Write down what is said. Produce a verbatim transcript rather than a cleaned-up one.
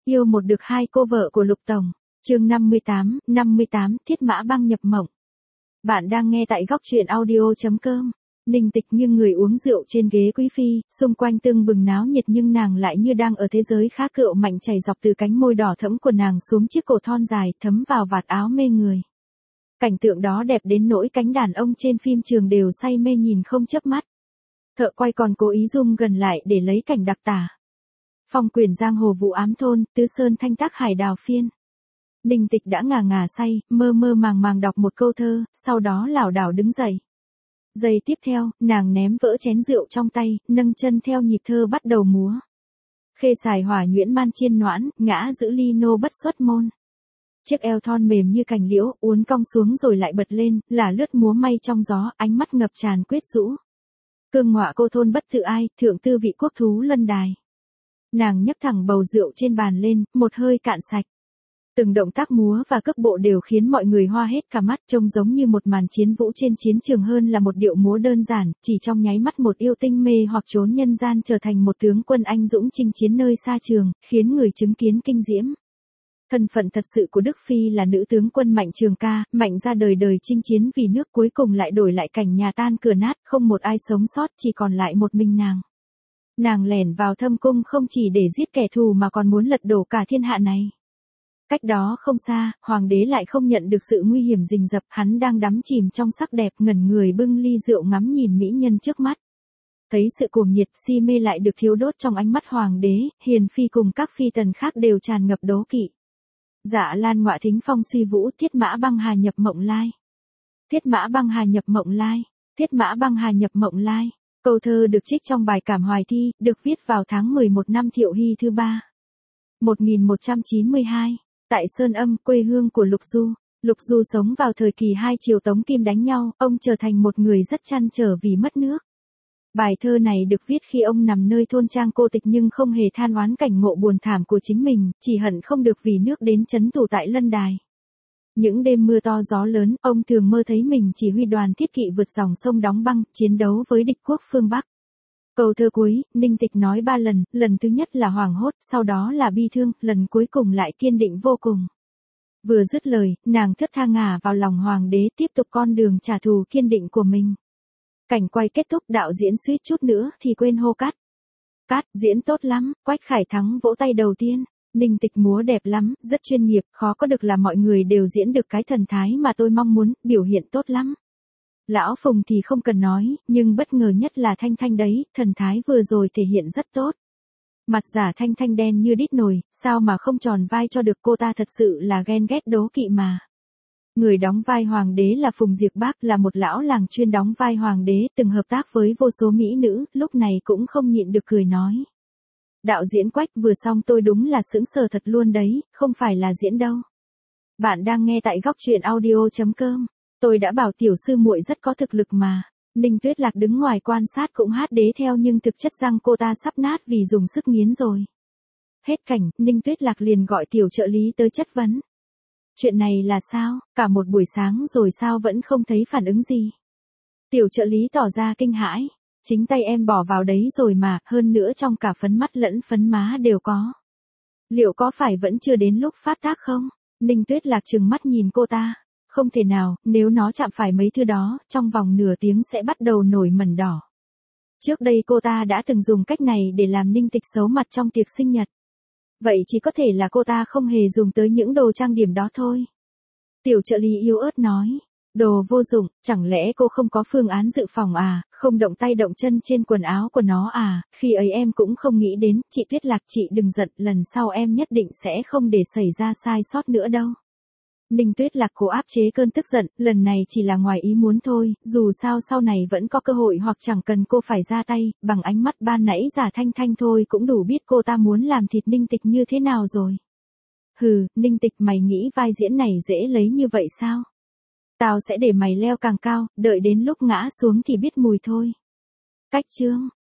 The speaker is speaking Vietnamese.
Yêu một được hai cô vợ của Lục Tổng. Chương năm mươi tám, năm mươi tám, Thiết Mã Băng nhập mộng. Bạn đang nghe tại góc truyện audio chấm com. Ninh Tịch như người uống rượu trên ghế quý phi, xung quanh tưng bừng náo nhiệt nhưng nàng lại như đang ở thế giới khác, cựu mạnh chảy dọc từ cánh môi đỏ thẫm của nàng xuống chiếc cổ thon dài, thấm vào vạt áo mê người. Cảnh tượng đó đẹp đến nỗi cánh đàn ông trên phim trường đều say mê nhìn không chớp mắt. Thợ quay còn cố ý zoom gần lại để lấy cảnh đặc tả. Phong quyền giang hồ vụ ám thôn, tứ sơn thanh tác hải đào phiên. Ninh Tịch đã ngà ngà say, mơ mơ màng màng đọc một câu thơ, sau đó lảo đảo đứng dậy. Giây tiếp theo, nàng ném vỡ chén rượu trong tay, nâng chân theo nhịp thơ bắt đầu múa. Khê xài hỏa nhuyễn man chiên noãn, ngã giữ ly nô bất xuất môn. Chiếc eo thon mềm như cành liễu, uốn cong xuống rồi lại bật lên, là lướt múa may trong gió, ánh mắt ngập tràn quyết rũ. Cương ngọa cô thôn bất tự ai, thượng tư vị quốc thú luân đài. Nàng nhấc thẳng bầu rượu trên bàn lên, một hơi cạn sạch. Từng động tác múa và cước bộ đều khiến mọi người hoa hết cả mắt, trông giống như một màn chiến vũ trên chiến trường hơn là một điệu múa đơn giản, chỉ trong nháy mắt một yêu tinh mê hoặc trốn nhân gian trở thành một tướng quân anh dũng chinh chiến nơi xa trường, khiến người chứng kiến kinh diễm. Thân phận thật sự của Đức Phi là nữ tướng quân Mạnh Trường Ca, Mạnh ra đời đời chinh chiến vì nước, cuối cùng lại đổi lại cảnh nhà tan cửa nát, không một ai sống sót, chỉ còn lại một mình nàng. Nàng lẻn vào thâm cung không chỉ để giết kẻ thù mà còn muốn lật đổ cả thiên hạ này. Cách đó không xa, hoàng đế lại không nhận được sự nguy hiểm rình rập, hắn đang đắm chìm trong sắc đẹp, ngẩn người bưng ly rượu ngắm nhìn mỹ nhân trước mắt. Thấy sự cuồng nhiệt si mê lại được thiêu đốt trong ánh mắt hoàng đế, hiền phi cùng các phi tần khác đều tràn ngập đố kỵ. Dạ lan ngọa thính phong suy vũ, thiết mã băng hà nhập mộng lai. Thiết mã băng hà nhập mộng lai. Thiết mã băng hà nhập mộng lai. Câu thơ được trích trong bài Cảm Hoài Thi, được viết vào tháng mười một năm Thiệu Hy thứ ba. một nghìn một trăm chín mươi hai. Tại Sơn Âm, quê hương của Lục Du. Lục Du sống vào thời kỳ hai triều Tống Kim đánh nhau, ông trở thành một người rất trăn trở vì mất nước. Bài thơ này được viết khi ông nằm nơi thôn trang cô tịch nhưng không hề than oán cảnh ngộ buồn thảm của chính mình, chỉ hận không được vì nước đến trấn thủ tại Lân Đài. Những đêm mưa to gió lớn, ông thường mơ thấy mình chỉ huy đoàn thiết kỵ vượt dòng sông đóng băng, chiến đấu với địch quốc phương Bắc. Câu thơ cuối, Ninh Tịch nói ba lần, lần thứ nhất là hoảng hốt, sau đó là bi thương, lần cuối cùng lại kiên định vô cùng. Vừa dứt lời, nàng thướt tha ngả vào lòng hoàng đế, tiếp tục con đường trả thù kiên định của mình. Cảnh quay kết thúc, đạo diễn suýt chút nữa thì quên hô cắt. Cắt, diễn tốt lắm, Quách Khải Thắng vỗ tay đầu tiên. Ninh Tịch múa đẹp lắm, rất chuyên nghiệp, khó có được là mọi người đều diễn được cái thần thái mà tôi mong muốn, biểu hiện tốt lắm. Lão Phùng thì không cần nói, nhưng bất ngờ nhất là Thanh Thanh đấy, thần thái vừa rồi thể hiện rất tốt. Mặt giả Thanh Thanh đen như đít nồi, sao mà không tròn vai cho được, cô ta thật sự là ghen ghét đố kỵ mà. Người đóng vai hoàng đế là Phùng Diệp Bác, là một lão làng chuyên đóng vai hoàng đế, từng hợp tác với vô số mỹ nữ, lúc này cũng không nhịn được cười nói. Đạo diễn Quách, vừa xong tôi đúng là sững sờ thật luôn đấy, không phải là diễn đâu. Bạn đang nghe tại góc truyện audio chấm com. Tôi đã bảo tiểu sư muội rất có thực lực mà. Ninh Tuyết Lạc đứng ngoài quan sát cũng hát đế theo nhưng thực chất răng cô ta sắp nát vì dùng sức nghiến rồi. Hết cảnh, Ninh Tuyết Lạc liền gọi tiểu trợ lý tới chất vấn. Chuyện này là sao, cả một buổi sáng rồi sao vẫn không thấy phản ứng gì? Tiểu trợ lý tỏ ra kinh hãi. Chính tay em bỏ vào đấy rồi mà, hơn nữa trong cả phấn mắt lẫn phấn má đều có. Liệu có phải vẫn chưa đến lúc phát tác không? Ninh Tuyết Lạc trừng mắt nhìn cô ta. Không thể nào, nếu nó chạm phải mấy thứ đó, trong vòng nửa tiếng sẽ bắt đầu nổi mẩn đỏ. Trước đây cô ta đã từng dùng cách này để làm Ninh Tịch xấu mặt trong tiệc sinh nhật. Vậy chỉ có thể là cô ta không hề dùng tới những đồ trang điểm đó thôi. Tiểu trợ lý yếu ớt nói. Đồ vô dụng, chẳng lẽ cô không có phương án dự phòng à, không động tay động chân trên quần áo của nó à, khi ấy em cũng không nghĩ đến, chị Tuyết Lạc chị đừng giận, lần sau em nhất định sẽ không để xảy ra sai sót nữa đâu. Ninh Tuyết Lạc cố áp chế cơn tức giận, lần này chỉ là ngoài ý muốn thôi, dù sao sau này vẫn có cơ hội hoặc chẳng cần cô phải ra tay, bằng ánh mắt ban nãy giả Thanh Thanh thôi cũng đủ biết cô ta muốn làm thịt Ninh Tịch như thế nào rồi. Hừ, Ninh Tịch mày nghĩ vai diễn này dễ lấy như vậy sao? Tao sẽ để mày leo càng cao, đợi đến lúc ngã xuống thì biết mùi thôi. Cách chương.